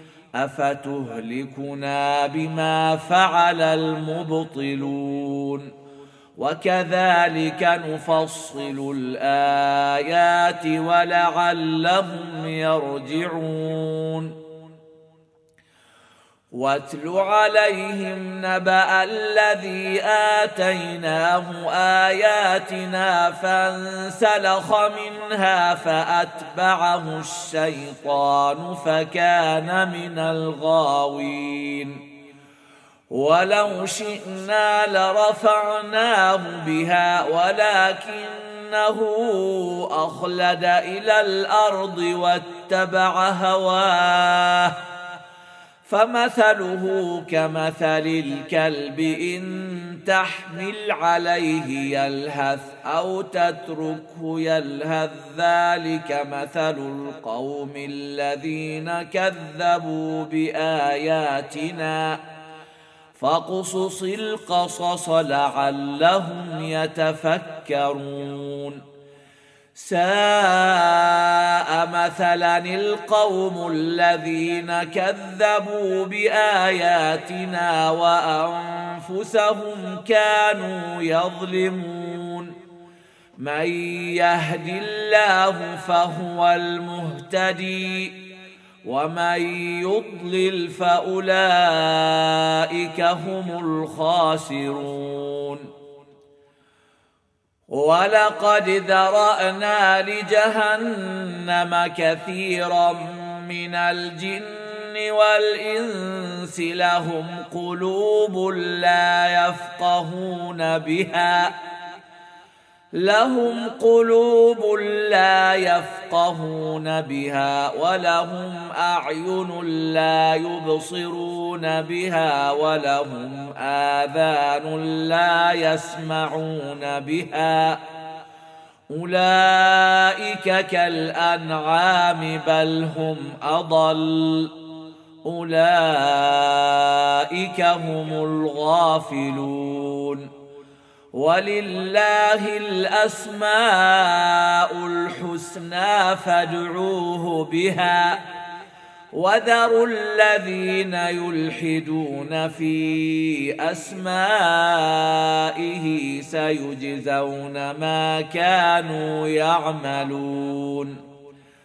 أفتهلكنا بما فعل المبطلون وكذلك نفصل الآيات ولعلهم يرجعون. واتل عليهم نبأ الذي آتيناه آياتنا فانسلخ منها فأتبعه الشيطان فكان من الغاوين. ولو شئنا لرفعناه بها ولكنه أخلد إلى الأرض واتبع هواه فمثله كمثل الكلب إن تحمل عليه يلهث أو تتركه يلهث ذلك مثل القوم الذين كذبوا بآياتنا فاقصص القصص لعلهم يتفكرون. ساء مثلا القوم الذين كذبوا بآياتنا وأنفسهم كانوا يظلمون. من يهد الله فهو المهتدي ومن يضلل فأولئك هم الخاسرون. ولقد ذرأنا لجهنم كثيرا من الجن والإنس لهم قلوب لا يفقهون بها لهم قلوب لا يفقهون بها ولهم أعين لا يبصرون بها ولهم آذان لا يسمعون بها أولئك كالأنعام بل هم أضل أولئك هم الغافلون. ولله الأسماء الحسنى فادعوه بها وذروا الذين يلحدون في أسمائه سيجزون ما كانوا يعملون.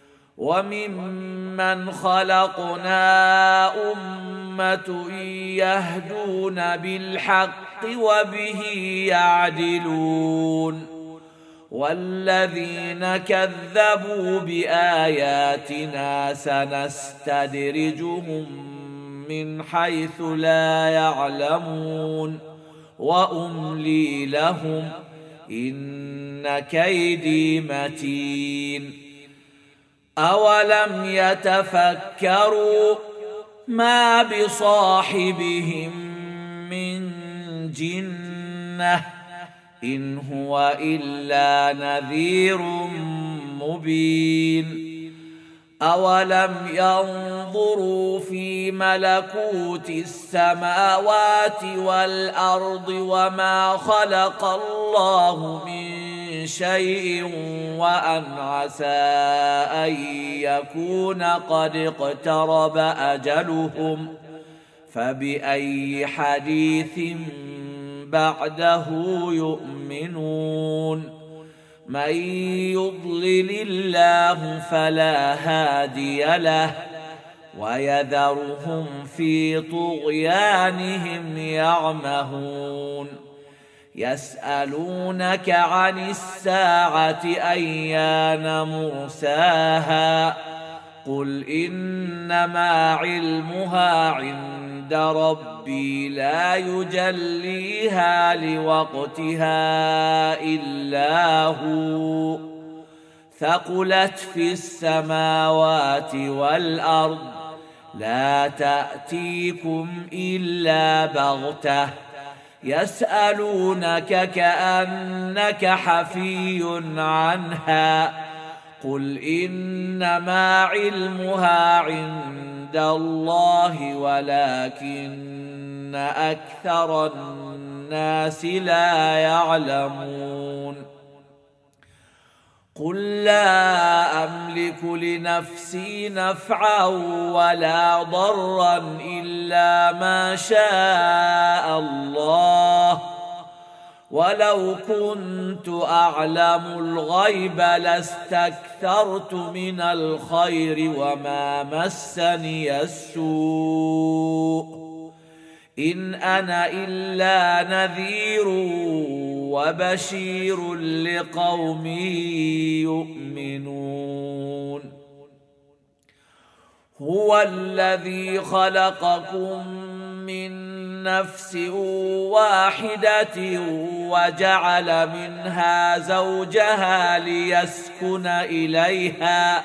وممن خلقنا أمة يهدون بالحق وبه يعدلون والذين كذبوا بآياتنا سنستدرجهم من حيث لا يعلمون وأملي لهم إن كيدي متين. أولم يتفكروا ما بصاحبهم من جنة إن هو إلا نذير مبين أولم ينظروا في ملكوت السماوات والأرض وما خلق الله من شيء وأن عسى أن يكون قد اقترب أجلهم فبأي حديث بعده يؤمنون من يضلل الله فلا هادي له ويذرهم في طغيانهم يعمهون يسألونك عن الساعة أيان مرساها قل إنما علمها عند ربي لا يجليها لوقتها إلا هو ثقلت في السماوات والأرض لا تأتيكم إلا بغتة يسألونك كأنك حفي عنها قل إنما علمها عند الله ولكن أكثر الناس لا يعلمون قل لا أملك لنفسي نفعا ولا ضرا إلا ما شاء الله ولو كنت أعلم الغيب لاستكثرت من الخير وما مسني السوء إن أنا إلا نذير وبشير لقوم يؤمنون هو الذي خلقكم من نفس واحدة وجعل منها زوجها ليسكن إليها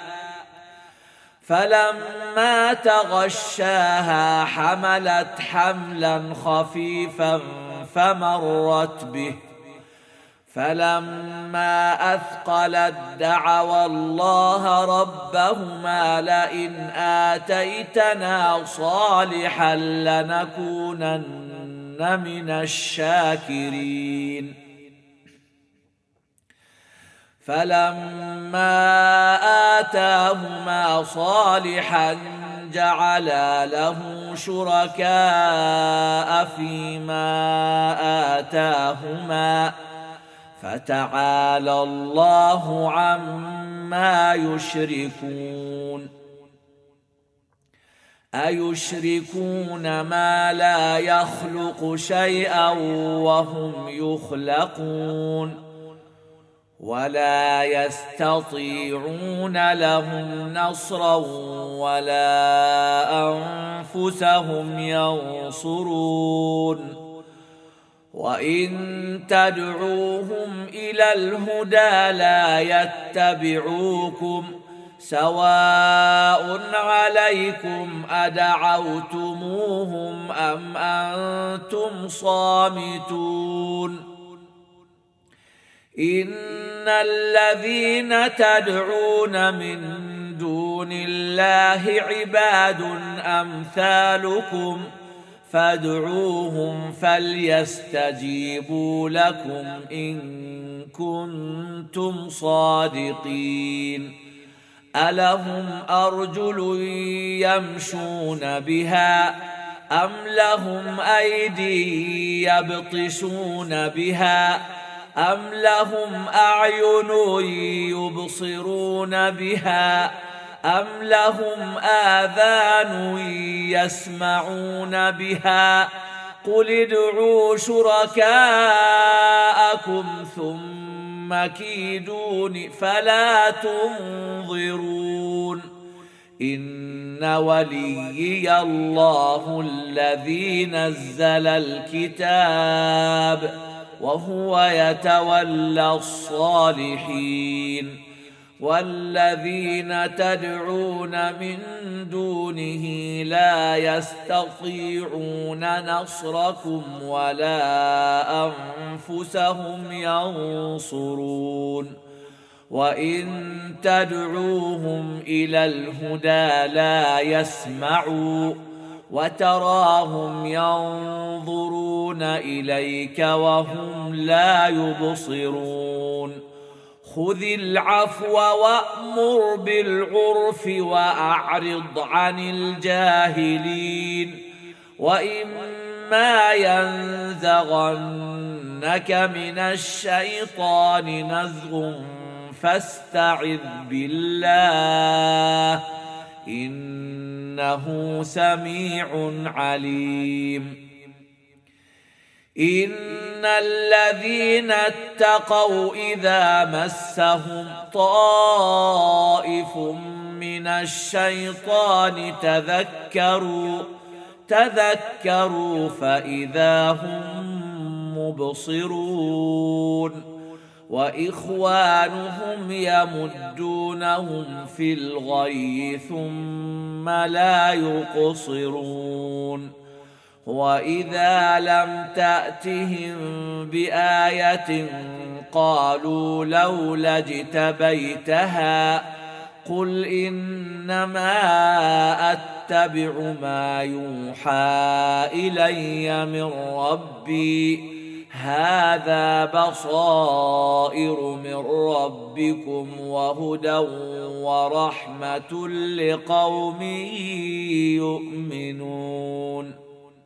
فلما تغشاها حملت حملا خفيفا فمرت به فلما أثقلت دعوا الله ربهما لئن آتيتنا صالحا لنكونن من الشاكرين فلما آتاهما صالحا جعلا له شركاء فيما آتاهما فتعالى الله عما يشركون أيشركون ما لا يخلق شيئا وهم يخلقون ولا يستطيعون لهم نصرا ولا أنفسهم ينصرون وإن تدعوهم إلى الهدى لا يتبعوكم سواء عليكم أدعوتموهم أم أنتم صامتون إن الذين تدعون من دون الله عباد أمثالكم فادعوهم فليستجيبوا لكم إن كنتم صادقين ألهم أرجل يمشون بها أم لهم أيدي يبطشون بها أم لهم أعين يبصرون بها أم لهم آذان يسمعون بها قل ادعوا شركاءكم ثم كيدون فلا تنظرون إن وليي الله الذي نزل الكتاب وهو يتولى الصالحين والذين تدعون من دونه لا يستطيعون نصركم ولا أنفسهم ينصرون وإن تدعوهم إلى الهدى لا يسمعوا وتراهم ينظرون إليك وهم لا يبصرون خذ العفو وأمر بالعرف وأعرض عن الجاهلين وإما ينزغنك من الشيطان نزغ فاستعذ بالله إنه سميع عليم إن الذين اتقوا إذا مسهم طائف من الشيطان تذكروا تذكروا فإذا هم مبصرون وإخوانهم يمدونهم في الغي ثم لا يقصرون وإذا لم تأتهم بآية قالوا لولا اجتبيتها قل إنما أتبع ما يوحى إلي من ربي هذا بصائر من ربكم وهدى ورحمة لقوم يؤمنون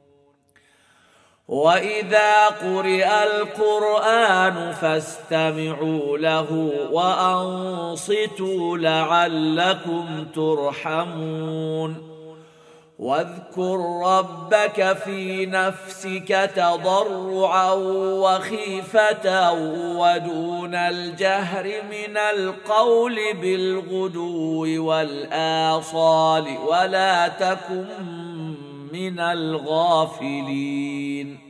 وإذا قرئ القرآن فاستمعوا له وأنصتوا لعلكم ترحمون واذكر ربك في نفسك تضرعا وخيفة ودون الجهر من القول بالغدو والآصال ولا تكن من الغافلين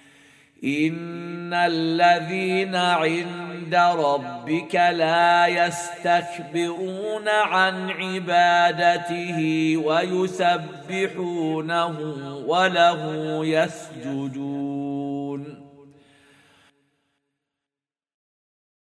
إن الذين عند ربك لا يستكبرون عن عبادته ويسبحونه وله يسجدون